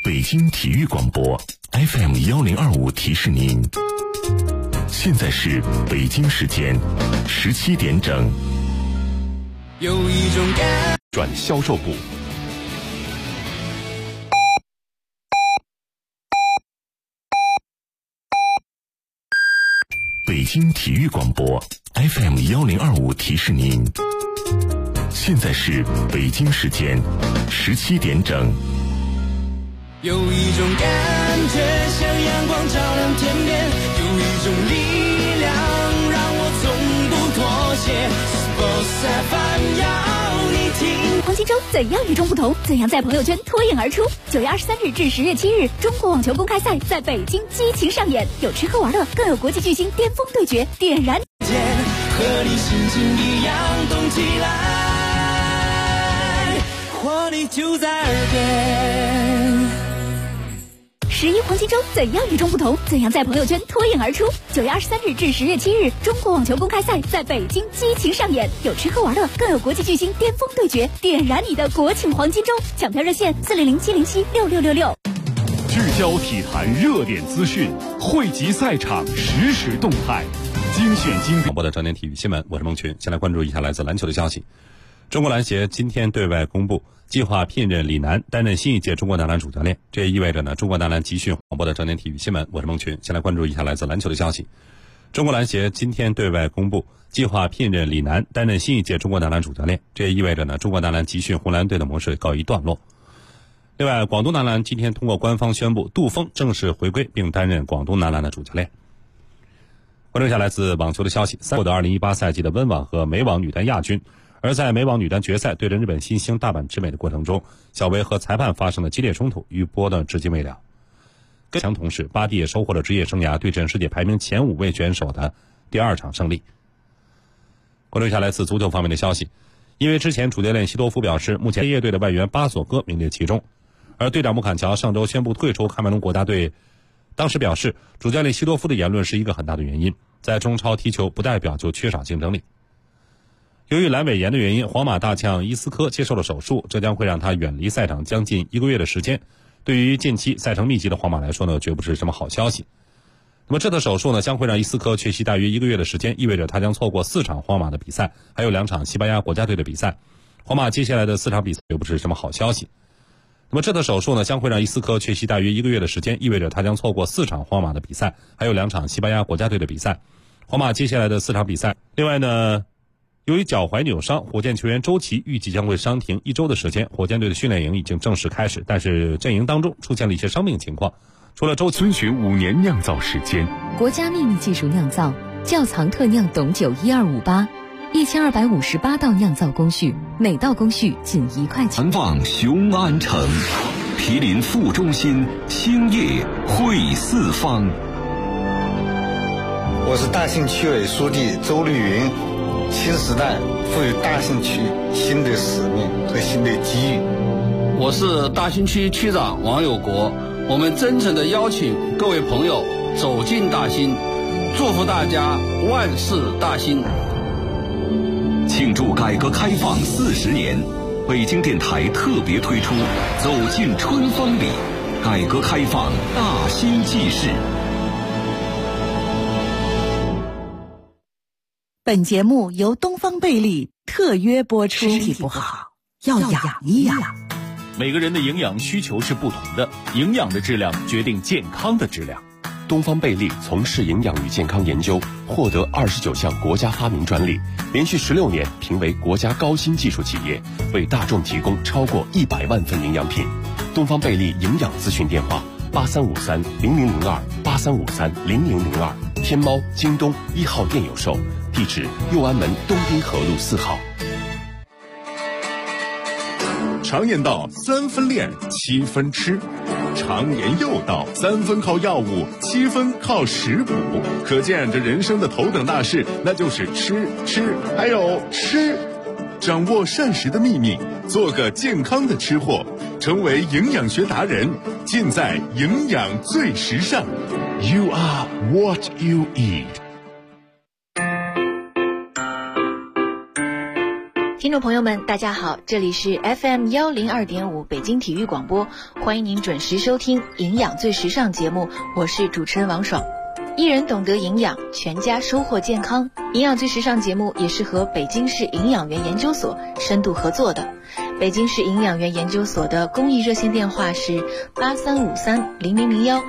北京体育广播 FM1025提示您，现在是北京时间17点整。 有一种感转销售部。 北京体育广播 FM1025提示您，现在是北京时间17点整。 有一种感觉像阳光照亮天边，有一种力量让我从不妥协。Sports FM 要你听。 黄金周怎样与众不同？怎样在朋友圈脱颖而出？9月23日至10月7日，中国网球公开赛在北京激情上演，有吃喝玩乐，更有国际巨星巅峰对决，点燃。 和你心情一样动起来，活力就在耳边。 11黄金周怎样与众不同？怎样在朋友圈脱颖而出？9月23日至10月7日，中国网球公开赛在北京激情上演，有吃喝玩乐，更有国际巨星巅峰对决，点燃你的国庆黄金周！抢票热线400-707-6666。 聚焦体坛热点资讯，汇集赛场实时动态，精选精广播的焦点体育新闻，我是孟群。先来关注一下来自篮球的消息。中国篮协今天对外公布，计划聘任李楠担任新一届中国男篮主教练，这也意味着中国男篮集训广播的焦点体育新闻，我是孟群。先来关注一下来自篮球的消息。中国篮协今天对外公布，计划聘任李楠担任新一届中国男篮主教练，这也意味着中国男篮集训红蓝队的模式告一段落。另外，广东男篮今天通过官方宣布，杜锋正式回归并担任广东男篮的主教练。关注一下来自网球的消息，获得2018赛季的温网和美网女单亚军。而在美网女单决赛对阵日本新星大阪直美的过程中，小维和裁判发生了激烈冲突，余波至今未了。跟强同时，巴蒂也收获了职业生涯对阵世界排名前5位选手的第2场胜利。关注一下来自足球方面的消息，因为之前主教练西多夫表示，目前业队的外援巴索戈名列其中，而队长穆坎乔上周宣布退出喀麦隆国家队，当时表示，主教练西多夫的言论是一个很大的原因，在中超踢球不代表就缺少竞争力。由于阑尾炎的原因，皇马大将伊斯科接受了手术，这将会让他远离赛场将近1个月的时间。对于近期赛程密集的皇马来说绝不是什么好消息。那么这次手术将会让伊斯科缺席大约1个月的时间，意味着他将错过4场皇马的比赛，还有2场西班牙国家队的比赛。皇马接下来的4场比赛绝不是什么好消息。那么这次手术将会让伊斯科缺席大约1个月的时间，意味着他将错过4场皇马的比赛，还有2场西班牙国家队的比赛。皇马接下来的4场比赛。另外由于脚踝扭伤，火箭球员周琦预计将会伤停1周的时间。火箭队的训练营已经正式开始，但是阵营当中出现了一些伤病情况。除了周琦， 遵循5年酿造时间， 国家秘密技术酿造，窖藏特酿董酒1258，1258道酿造工序，每道工序仅1块钱。 南望雄安城，毗邻副中心，兴业汇四方。 我是大兴区委书记周绿云。新时代赋予大兴区新的使命和新的机遇。 我是大兴区区长王有国，我们真诚地邀请各位朋友走进大兴，祝福大家万事大兴。 庆祝改革开放40年，北京电台特别推出走进春风里，改革开放大兴纪事。 本节目由东方贝利特约播出。身体不好要养一养。 每个人的营养需求是不同的，营养的质量决定健康的质量。 东方贝利从事营养与健康研究，获得29项国家发明专利，连续16年评为国家高新技术企业，为大众提供超过100万份营养品。东方贝利营养咨询电话83530002，83530002，天猫、京东1号店有售，地址右安门东滨河路4号。 常言道3分练7分吃，常言又道3分靠药物7分靠食补，可见这人生的头等大事那就是吃还有吃。掌握膳食的秘密，做个健康的吃货，成为营养学达人，尽在营养最时尚。 You are what you eat。 听众朋友们大家好，这里是 FM102.5 北京体育广播，欢迎您准时收听营养最时尚节目，我是主持人王爽。一人懂得营养，全家收获健康。营养最时尚节目也是和北京市营养员研究所深度合作的。北京市营养员研究所的公益热线电话是83530001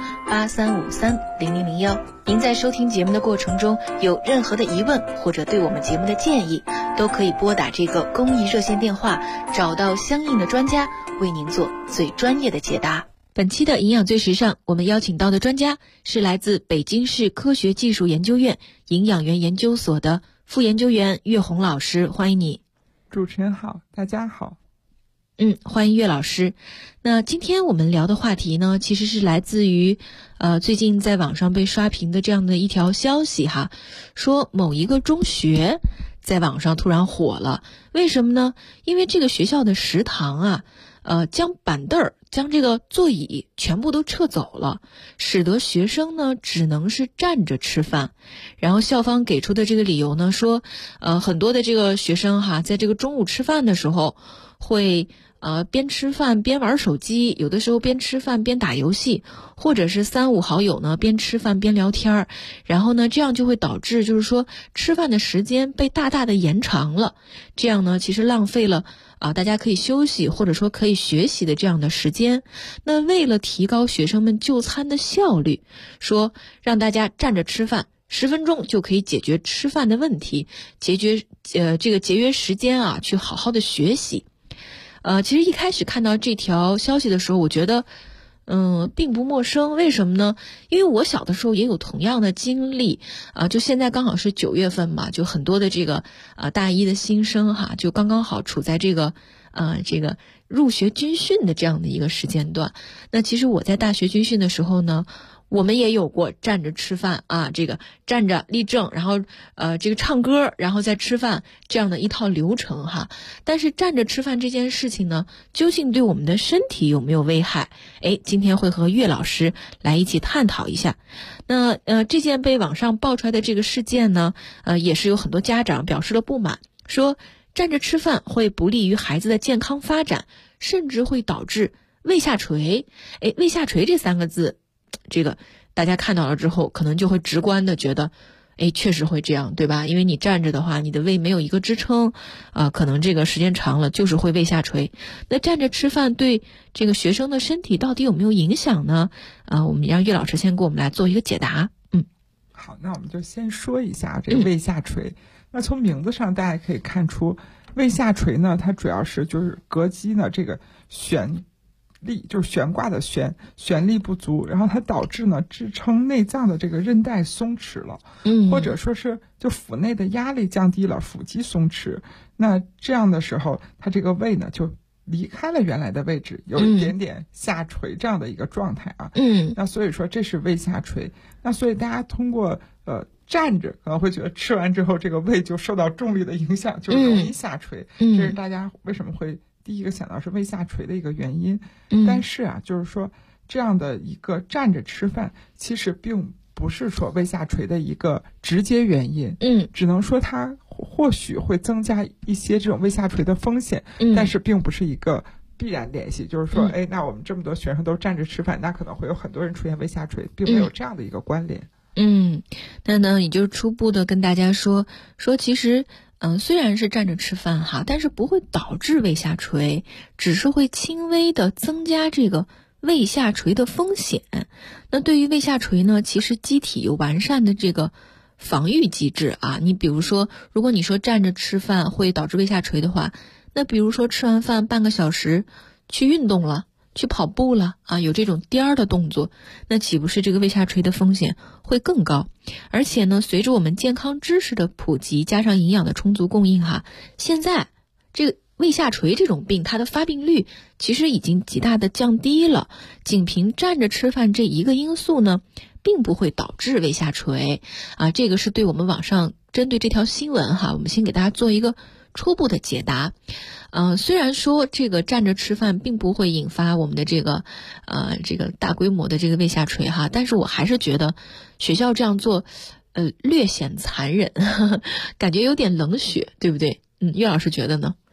83530001。您在收听节目的过程中有任何的疑问或者对我们节目的建议，都可以拨打这个公益热线电话，找到相应的专家为您做最专业的解答。本期的营养最时尚，我们邀请到的专家是来自北京市科学技术研究院营养员研究所的副研究员岳红老师，欢迎你。 主持人好，大家好。 欢迎岳老师。那今天我们聊的话题呢，其实是来自于最近在网上被刷屏的这样的一条消息哈，说某一个中学在网上突然火了。为什么呢？因为这个学校的食堂啊，将板凳儿、将这个座椅全部都撤走了，使得学生呢只能是站着吃饭。然后校方给出的这个理由呢，说很多的这个学生哈，在这个中午吃饭的时候会边吃饭边玩手机，有的时候边吃饭边打游戏，或者是3、5好友呢边吃饭边聊天，然后呢这样就会导致就是说吃饭的时间被大大的延长了，这样呢其实浪费了大家可以休息或者说可以学习的这样的时间。那为了提高学生们就餐的效率，说让大家站着吃饭，10分钟就可以解决吃饭的问题，节约时间啊，去好好的学习。其实一开始看到这条消息的时候，我觉得并不陌生。为什么呢？因为我小的时候也有同样的经历就现在刚好是9月份嘛，就很多的这个大一的新生哈，就刚刚好处在这个入学军训的这样的一个时间段。那其实我在大学军训的时候呢，我们也有过站着吃饭这个站着立正，然后这个唱歌，然后再吃饭这样的一套流程哈。但是站着吃饭这件事情呢，究竟对我们的身体有没有危害？今天会和岳老师来一起探讨一下。那这件被网上爆出来的这个事件呢，也是有很多家长表示了不满，说站着吃饭会不利于孩子的健康发展，甚至会导致胃下垂。胃下垂这3个字，这个大家看到了之后可能就会直观的觉得确实会这样，对吧？因为你站着的话，你的胃没有一个支撑可能这个时间长了就是会胃下垂。那站着吃饭对这个学生的身体到底有没有影响呢？我们让岳老师先给我们来做一个解答。 好，那我们就先说一下这个胃下垂。那从名字上大家可以看出，胃下垂呢，它主要是就是膈肌呢这个悬力，就是悬挂的悬力不足，然后它导致呢支撑内脏的这个韧带松弛了，或者说是就腹内的压力降低了，腹肌松弛。那这样的时候，它这个胃呢就离开了原来的位置，有一点点下垂这样的一个状态那所以说这是胃下垂。那所以大家通过站着可能会觉得吃完之后这个胃就受到重力的影响，就容易下垂，这是大家为什么会第一个想到是胃下垂的一个原因。但是就是说这样的一个站着吃饭其实并不是说胃下垂的一个直接原因，只能说它或许会增加一些这种胃下垂的风险，但是并不是一个必然联系，就是说那我们这么多学生都站着吃饭，那可能会有很多人出现胃下垂，并没有这样的一个关联。 那呢也就初步的跟大家说其实虽然是站着吃饭哈，但是不会导致胃下垂，只是会轻微的增加这个胃下垂的风险。那对于胃下垂呢，其实机体有完善的这个防御机制你比如说如果你说站着吃饭会导致胃下垂的话，那比如说吃完饭半个小时去运动了，去跑步了有这种颠儿的动作，那岂不是这个胃下垂的风险会更高？而且呢，随着我们健康知识的普及，加上营养的充足供应现在这个胃下垂这种病，它的发病率其实已经极大的降低了。仅凭站着吃饭这一个因素呢，并不会导致胃下垂这个是对我们网上针对这条新闻我们先给大家做一个初步的解答。虽然说这个站着吃饭并不会引发我们的这个大规模的这个胃下垂但是我还是觉得学校这样做略显残忍，感觉有点冷血，对不对？岳老师觉得呢？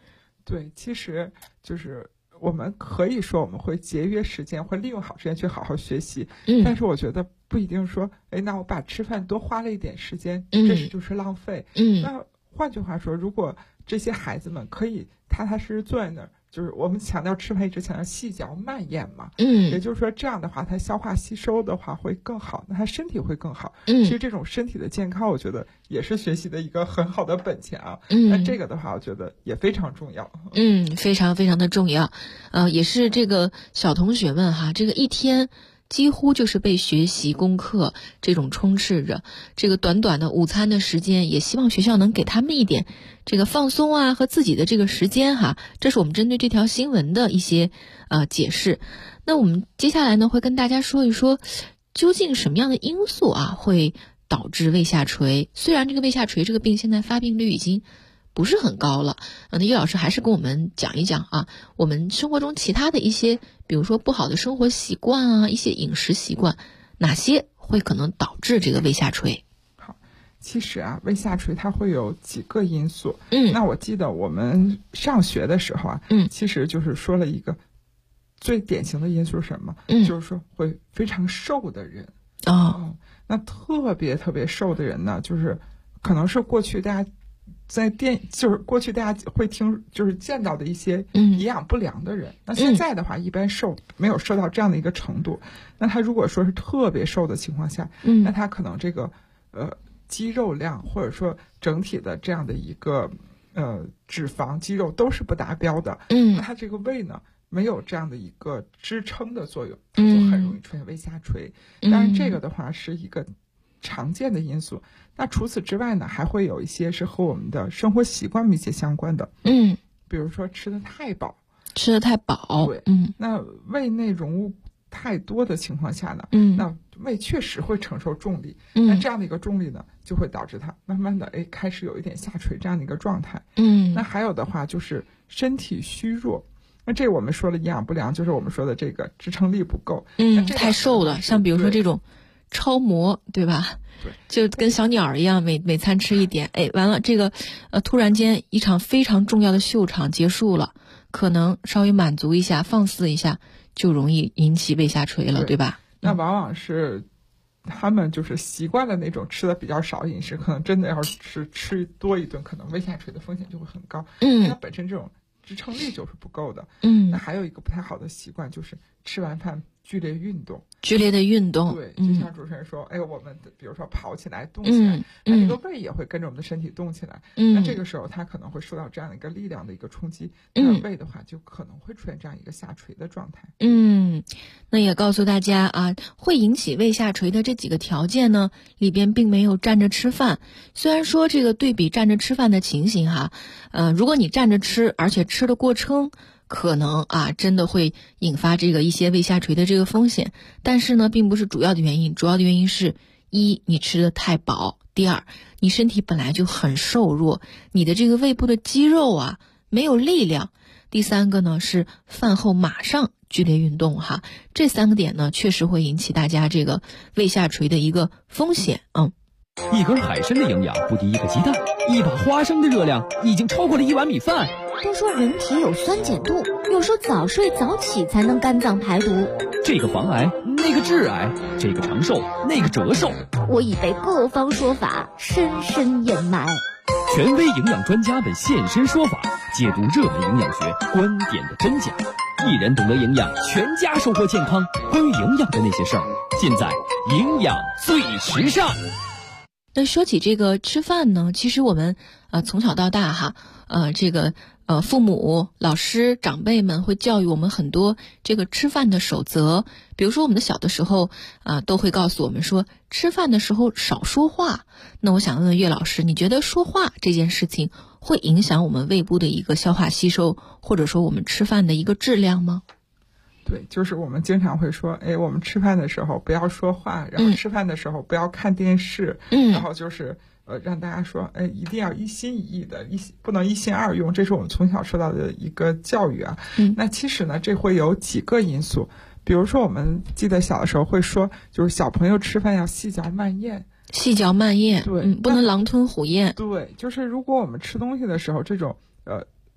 对，其实就是我们可以说我们会节约时间，会利用好时间去好好学习。但是我觉得不一定说，那我把吃饭多花了一点时间，这就是浪费。那换句话说，如果这些孩子们可以踏踏实实坐在那儿，就是我们强调吃饭一直强调细嚼慢咽嘛，也就是说这样的话，他消化吸收的话会更好，那他身体会更好。其实这种身体的健康，我觉得也是学习的一个很好的本钱啊。那这个的话，我觉得也非常重要。 非常非常的重要。也是这个小同学们哈，这个一天几乎就是被学习功课这种充斥着，这个短短的午餐的时间，也希望学校能给他们一点这个放松啊和自己的这个时间哈。这是我们针对这条新闻的一些解释。那我们接下来呢会跟大家说一说，究竟什么样的因素啊会导致胃下垂。虽然这个胃下垂这个病现在发病率已经不是很高了，那叶老师还是跟我们讲一讲啊，我们生活中其他的一些，比如说不好的生活习惯啊，一些饮食习惯，哪些会可能导致这个胃下垂？ 好，其实啊，胃下垂它会有几个因素。那我记得我们上学的时候啊，其实就是说了一个最典型的因素是什么？就是说会非常瘦的人。那特别特别瘦的人呢，就是可能是过去大家就是过去大家会就是见到的一些营养不良的人。那现在的话，一般没有瘦到这样的一个程度。那他如果说是特别瘦的情况下，那他可能这个肌肉量或者说整体的这样的一个脂肪肌肉都是不达标的。那他这个胃呢没有这样的一个支撑的作用，就很容易出现胃下垂。当然这个的话是一个常见的因素。那除此之外呢，还会有一些是和我们的生活习惯密切相关的。比如说吃得太饱。 对， 那胃内容物太多的情况下呢，那胃确实会承受重力。那这样的一个重力呢，就会导致它慢慢的开始有一点下垂这样的一个状态。那还有的话就是身体虚弱。那这我们说了营养不良，就是我们说的这个支撑力不够。 太瘦了，像比如说这种超模，对吧？就跟小鸟一样，每餐吃一点，完了这个突然间一场非常重要的秀场结束了，可能稍微满足一下放肆一下就容易引起胃下垂了，对吧？ 那往往是他们就是习惯了那种吃的比较少饮食，可能真的要是吃多一顿，可能胃下垂的风险就会很高。它本身这种支撑力就是不够的。那还有一个不太好的习惯就是吃完饭剧烈运动。 对， 就像主持人说，我们比如说跑起来动起来，那这个胃也会跟着我们的身体动起来。那这个时候它可能会受到这样的一个力量的一个冲击，那胃的话就可能会出现这样一个下垂的状态。 那也告诉大家啊，会引起胃下垂的这几个条件呢，里边并没有站着吃饭。虽然说这个对比站着吃饭的情形哈，如果你站着吃，而且吃得过撑，可能真的会引发这个一些胃下垂的这个风险。但是呢，并不是主要的原因，主要的原因是一，你吃得太饱；第二，你身体本来就很瘦弱，你的这个胃部的肌肉没有力量；第三个呢是饭后马上剧烈运动哈。这三个点呢，确实会引起大家这个胃下垂的一个风险。 一根海参的营养不敌一个鸡蛋，一把花生的热量已经超过了一碗米饭。 都说人体有酸碱度，又说早睡早起才能肝脏排毒。 这个防癌，那个致癌，这个长寿，那个折寿。 我已被各方说法深深掩埋。 权威营养专家们现身说法，解读热门营养学观点的真假。一人懂得营养，全家收获健康。关于营养的那些事儿，尽在营养最时尚。 那说起这个吃饭呢，其实我们从小到大哈，这个父母、老师、长辈们会教育我们很多这个吃饭的守则。比如说我们的小的时候都会告诉我们说，吃饭的时候少说话。那我想问问岳老师，你觉得说话这件事情会影响我们胃部的一个消化吸收，或者说我们吃饭的一个质量吗？ 对，就是我们经常会说，我们吃饭的时候不要说话，然后吃饭的时候不要看电视，然后就是让大家说，一定要一心一意的，不能一心二用，这是我们从小受到的一个教育啊。那其实呢，这会有几个因素，比如说我们记得小的时候会说，就是小朋友吃饭要细嚼慢咽。 对，不能狼吞虎咽。 对，就是如果我们吃东西的时候，这种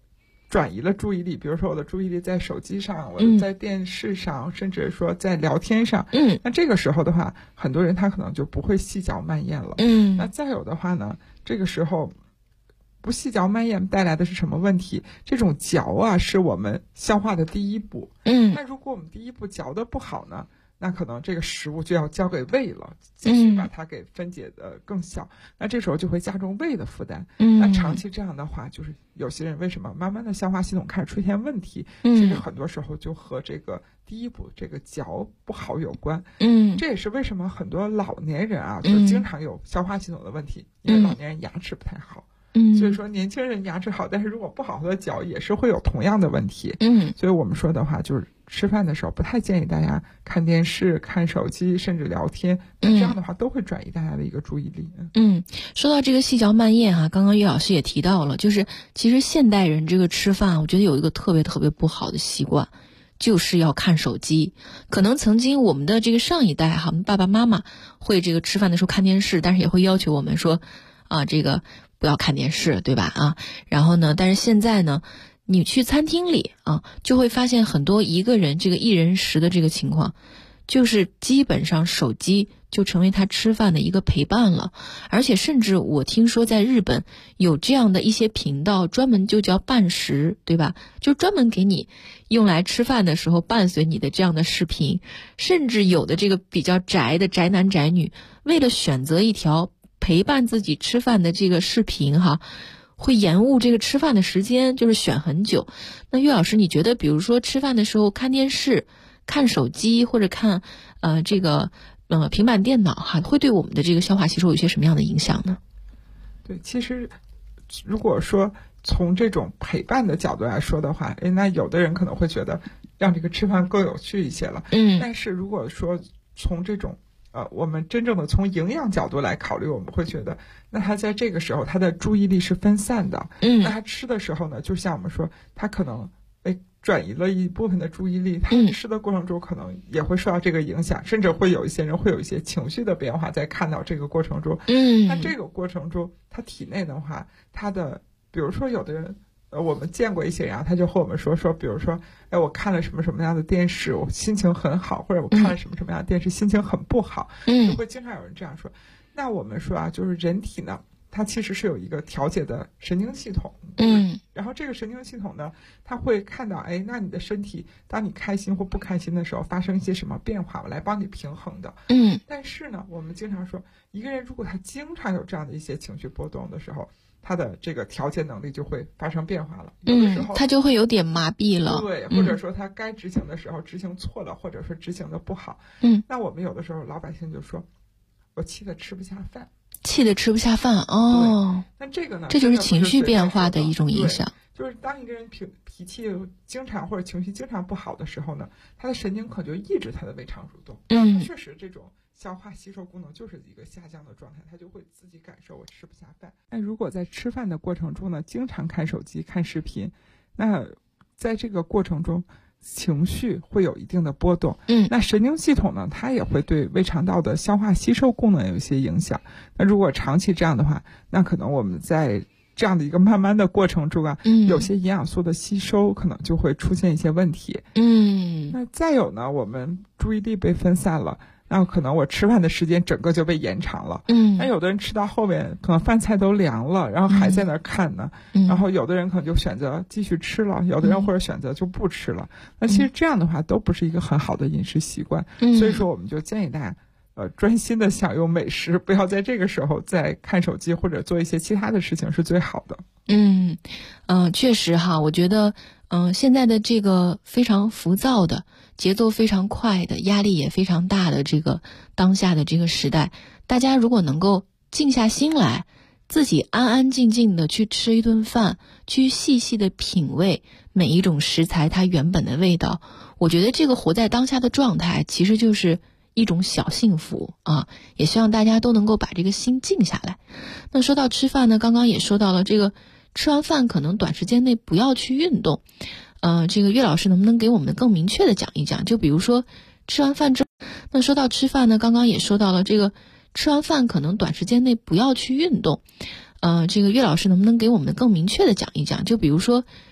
转移了注意力，比如说我的注意力在手机上，我在电视上，甚至说在聊天上。那这个时候的话，很多人他可能就不会细嚼慢咽了。那再有的话呢，这个时候不细嚼慢咽带来的是什么问题？这种嚼啊，是我们消化的第一步。那如果我们第一步嚼得不好呢，那可能这个食物就要交给胃了，继续把它给分解的更小。那这时候就会加重胃的负担。那长期这样的话，就是有些人为什么慢慢的消化系统开始出现问题，其实很多时候就和这个第一步这个嚼不好有关。这也是为什么很多老年人啊，就经常有消化系统的问题，因为老年人牙齿不太好。所以说年轻人牙齿好，但是如果不好好的嚼，也是会有同样的问题。所以我们说的话就是吃饭的时候不太建议大家看电视、看手机，甚至聊天，这样的话都会转移大家的一个注意力。 说到这个细嚼慢咽刚刚岳老师也提到了，就是其实现代人这个吃饭，我觉得有一个特别特别不好的习惯，就是要看手机。可能曾经我们的这个上一代我们爸爸妈妈会这个吃饭的时候看电视，但是也会要求我们说这个不要看电视，对吧？然后呢，但是现在呢，你去餐厅里就会发现很多一个人这个一人食的这个情况，就是基本上手机就成为他吃饭的一个陪伴了。而且甚至我听说在日本有这样的一些频道，专门就叫伴食，对吧？就专门给你用来吃饭的时候伴随你的这样的视频。甚至有的这个比较宅的宅男宅女，为了选择一条陪伴自己吃饭的这个视频会延误这个吃饭的时间，就是选很久。那岳老师，你觉得比如说吃饭的时候看电视、看手机或者看这个平板电脑会对我们的这个消化吸收有些什么样的影响呢？ 对，其实如果说从这种陪伴的角度来说的话，那有的人可能会觉得让这个吃饭更有趣一些了。但是如果说从这种我们真正的从营养角度来考虑，我们会觉得那他在这个时候他的注意力是分散的。那他吃的时候呢，就像我们说他可能转移了一部分的注意力，他吃的过程中可能也会受到这个影响，甚至会有一些人会有一些情绪的变化在看到这个过程中。那这个过程中他体内的话，他的比如说有的人我们见过一些人他就和我们说比如说我看了什么什么样的电视我心情很好，或者我看了什么什么样的电视心情很不好，就会经常有人这样说。那我们说就是人体呢，它其实是有一个调节的神经系统。然后这个神经系统呢，它会看到那你的身体当你开心或不开心的时候发生一些什么变化，我来帮你平衡的。但是呢，我们经常说一个人如果他经常有这样的一些情绪波动的时候，他的这个调节能力就会发生变化了。有的时候他就会有点麻痹了。 对，或者说他该执行的时候执行错了，或者说执行的不好。那我们有的时候老百姓就说我气得吃不下饭。 气得吃不下饭那这个呢， 这就是情绪变化的一种影响。 就是当一个人脾气经常或者情绪经常不好的时候呢，他的神经可就抑制他的胃肠蠕动。他确实这种消化吸收功能就是一个下降的状态，他就会自己感受我吃不下饭。那如果在吃饭的过程中呢，经常看手机看视频，那在这个过程中情绪会有一定的波动。那神经系统呢，它也会对胃肠道的消化吸收功能有一些影响。那如果长期这样的话，那可能我们在这样的一个慢慢的过程中有些营养素的吸收可能就会出现一些问题。那再有呢，我们注意力被分散了，那可能我吃饭的时间整个就被延长了。那有的人吃到后面可能饭菜都凉了，然后还在那看呢。然后有的人可能就选择继续吃了，有的人或者选择就不吃了。那其实这样的话都不是一个很好的饮食习惯。所以说我们就建议大家专心的享用美食，不要在这个时候再看手机或者做一些其他的事情是最好的。 确实我觉得现在的这个非常浮躁的节奏非常快的压力也非常大的这个当下的这个时代，大家如果能够静下心来，自己安安静静的去吃一顿饭，去细细的品味每一种食材它原本的味道，我觉得这个活在当下的状态其实就是一种小幸福也希望大家都能够把这个心静下来。那说到吃饭呢，刚刚也说到了这个吃完饭可能短时间内不要去运动。这个岳老师能不能给我们更明确的讲一讲，就比如说吃完饭之后，那说到吃饭呢，刚刚也说到了这个吃完饭可能短时间内不要去运动。这个岳老师能不能给我们更明确的讲一讲，就比如说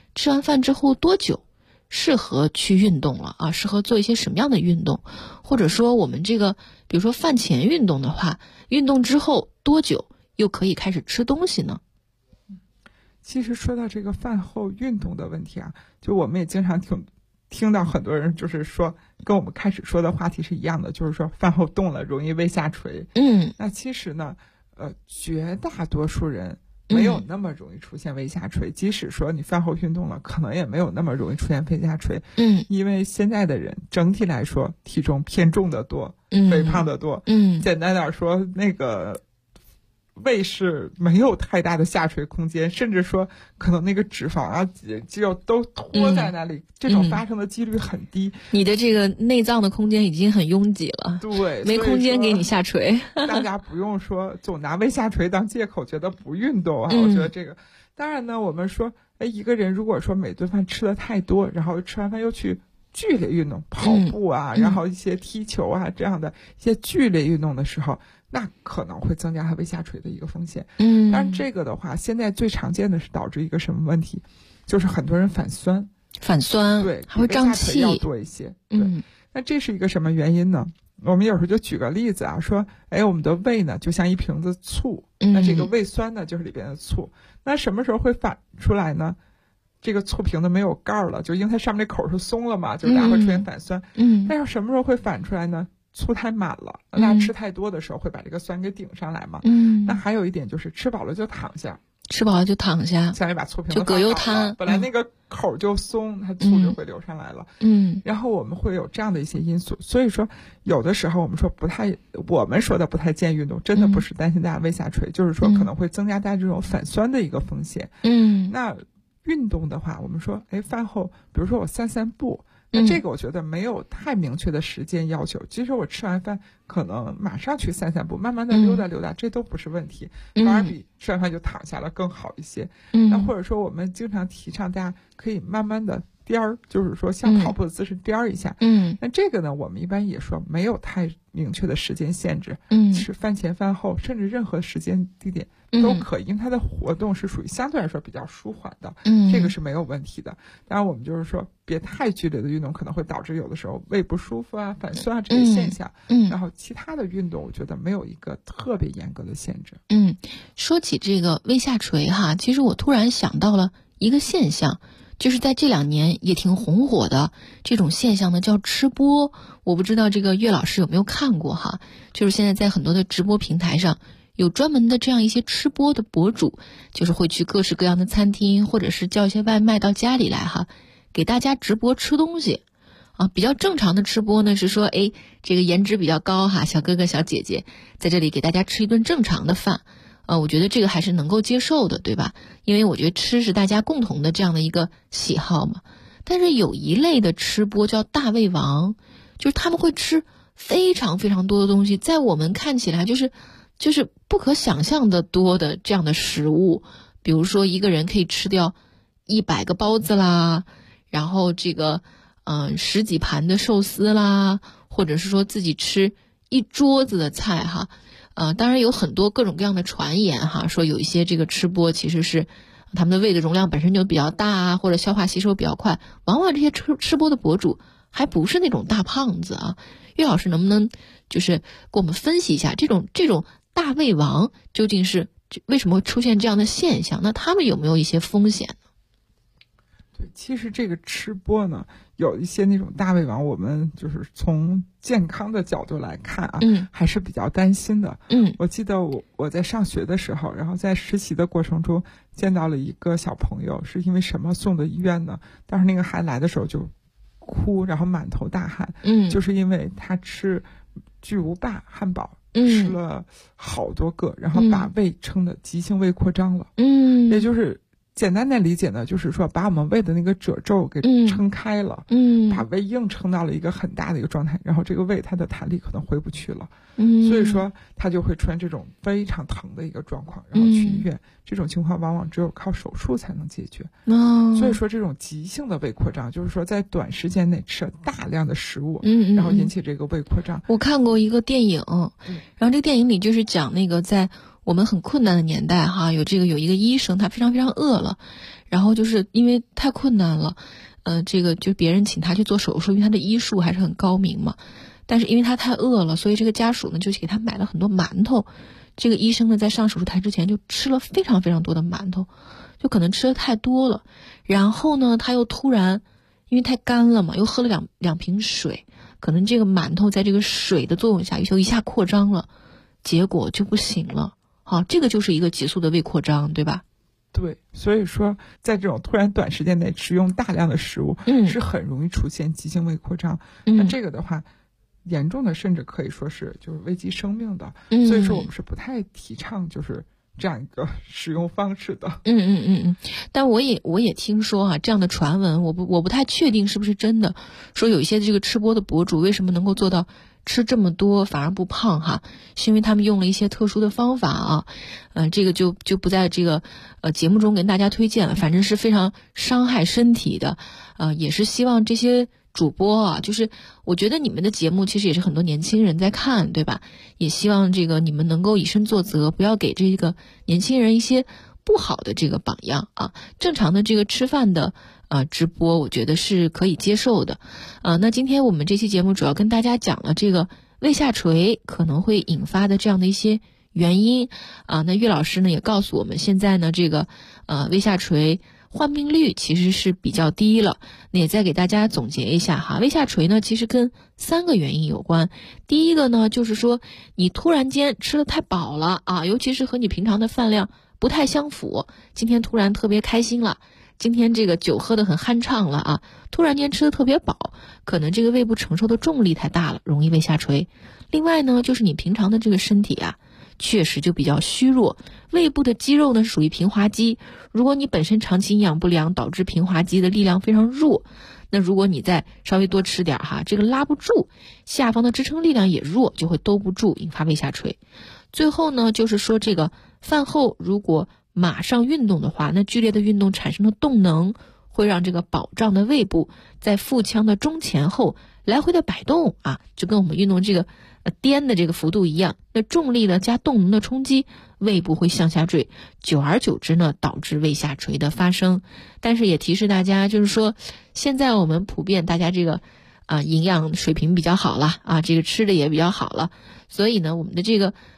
吃完饭之后多久适合去运动了啊？适合做一些什么样的运动？或者说我们这个比如说饭前运动的话，运动之后多久又可以开始吃东西呢？ 其实说到这个饭后运动的问题啊，就我们也经常听到很多人就是说跟我们开始说的话题是一样的，就是说饭后动了容易胃下垂。那其实呢绝大多数人没有那么容易出现胃下垂，即使说你饭后运动了，可能也没有那么容易出现胃下垂。因为现在的人整体来说体重偏重的多，肥胖的多。简单点说，那个胃是没有太大的下垂空间，甚至说可能那个脂肪啊肌肉都拖在那里，这种发生的几率很低。 你的这个内脏的空间已经很拥挤了， 对， 没空间给你下垂。 大家不用说总拿胃下垂当借口觉得不运动啊。我觉得这个当然呢，我们说一个人如果说每顿饭吃的太多，然后吃完饭又去剧烈运动，跑步啊，然后一些踢球啊这样的一些剧烈运动的时候，那可能会增加他胃下垂的一个风险。但这个的话，现在最常见的是导致一个什么问题，就是很多人反酸，对， 还会胀气， 要多一些。对，那这是一个什么原因呢？我们有时候就举个例子啊，说，我们的胃呢就像一瓶子醋，那这个胃酸呢就是里边的醋，那什么时候会反出来呢？这个醋瓶子没有盖了，就因为它上面这口是松了嘛，就大家会出现反酸。但要什么时候会反出来呢？醋太满了，大家吃太多的时候会把这个酸给顶上来嘛。那还有一点就是吃饱了就躺下，相当于把醋瓶子就葛优瘫， 本来那个口就松，它醋就会流上来了。然后我们会有这样的一些因素，所以说有的时候我们说的不太建议运动，真的不是担心大家胃下垂，就是说可能会增加大家这种反酸的一个风险。那运动的话，我们说饭后比如说我散步，那这个我觉得没有太明确的时间要求，其实我吃完饭可能马上去散步，慢慢的溜达溜达，这都不是问题，反而比吃完饭就躺下了更好一些。那或者说我们经常提倡大家可以慢慢的颠儿，就是说像跑步的姿势颠儿一下。那这个呢，我们一般也说没有太明确的时间限制，是饭前饭后甚至任何时间地点都可以，因为它的活动是属于相对来说比较舒缓的，这个是没有问题的。当然我们就是说别太剧烈的运动可能会导致有的时候胃不舒服啊、反酸啊这些现象。然后其他的运动我觉得没有一个特别严格的限制。 说起这个胃下垂哈，其实我突然想到了一个现象，就是在这2年也挺红火的这种现象呢，叫吃播。我不知道这个岳老师有没有看过哈，就是现在在很多的直播平台上有专门的这样一些吃播的博主，就是会去各式各样的餐厅，或者是叫一些外卖到家里来哈，给大家直播吃东西啊。比较正常的吃播呢是说，这个颜值比较高哈，小哥哥小姐姐在这里给大家吃一顿正常的饭。我觉得这个还是能够接受的，对吧？因为我觉得吃是大家共同的这样的一个喜好嘛。但是有一类的吃播叫大胃王，就是他们会吃非常非常多的东西，在我们看起来就是不可想象的多的这样的食物。比如说一个人可以吃掉100个包子啦，然后这个10几盘的寿司啦，或者是说自己吃一桌子的菜哈。当然有很多各种各样的传言哈，说有一些这个吃播其实是他们的胃的容量本身就比较大啊，或者消化吸收比较快，往往这些吃播的博主还不是那种大胖子啊。岳老师能不能就是给我们分析一下这种大胃王究竟是为什么会出现这样的现象？那他们有没有一些风险呢？ 对，其实这个吃播呢，有一些那种大胃王，我们就是从健康的角度来看啊，还是比较担心的。我记得我在上学的时候，然后在实习的过程中见到了一个小朋友，是因为什么送的医院呢？当时那个孩子来的时候就哭，然后满头大汗，就是因为他吃巨无霸汉堡，吃了好多个，然后把胃撑得急性胃扩张了。也就是简单的理解呢，就是说把我们胃的那个褶皱给撑开了，把胃硬撑到了一个很大的一个状态，然后这个胃它的弹力可能回不去了，所以说它就会出现这种非常疼的一个状况，然后去医院，这种情况往往只有靠手术才能解决。所以说这种急性的胃扩张，就是说在短时间内吃了大量的食物，然后引起这个胃扩张。 我看过一个电影，然后这个电影里就是讲那个在我们很困难的年代哈，有一个医生他非常非常饿了，然后就是因为太困难了，这个就别人请他去做手术，因为他的医术还是很高明嘛。但是因为他太饿了，所以这个家属呢就给他买了很多馒头。这个医生呢在上手术台之前就吃了非常非常多的馒头，就可能吃的太多了。然后呢他又突然因为太干了嘛，又喝了两瓶水，可能这个馒头在这个水的作用下就一下扩张了，结果就不行了。好，这个就是一个急速的胃扩张，对吧？ 对，所以说在这种突然短时间内食用大量的食物，是很容易出现急性胃扩张。那这个的话，严重的甚至可以说是就是危及生命的。所以说我们是不太提倡就是这样一个使用方式的。 但我也听说啊，这样的传闻，我不太确定是不是真的，说有一些这个吃播的博主为什么能够做到吃这么多反而不胖哈，是因为他们用了一些特殊的方法啊，这个就不在这个节目中跟大家推荐了，反正是非常伤害身体的，也是希望这些主播啊，就是我觉得你们的节目其实也是很多年轻人在看，对吧？也希望这个你们能够以身作则，不要给这个年轻人一些不好的这个榜样啊。正常的这个吃饭的直播，我觉得是可以接受的。那今天我们这期节目主要跟大家讲了这个胃下垂可能会引发的这样的一些原因啊。那岳老师呢也告诉我们，现在呢这个胃下垂患病率其实是比较低了。那也再给大家总结一下哈，胃下垂呢其实跟3个原因有关。第一个呢就是说你突然间吃得太饱了啊，尤其是和你平常的饭量不太相符，今天突然特别开心了，今天这个酒喝得很酣畅了啊，突然间吃得特别饱，可能这个胃部承受的重力太大了，容易胃下垂。另外呢就是你平常的这个身体啊确实就比较虚弱，胃部的肌肉呢是属于平滑肌，如果你本身长期营养不良，导致平滑肌的力量非常弱，那如果你再稍微多吃点哈，这个拉不住，下方的支撑力量也弱，就会兜不住，引发胃下垂。最后呢就是说这个饭后如果马上运动的话，那剧烈的运动产生的动能会让这个饱胀的胃部在腹腔的中前后来回的摆动啊，就跟我们运动这个颠的这个幅度一样，那重力呢加动能的冲击，胃部会向下坠，久而久之呢导致胃下垂的发生。但是也提示大家，就是说现在我们普遍大家这个营养水平比较好了啊，这个吃的也比较好了，所以呢我们的这个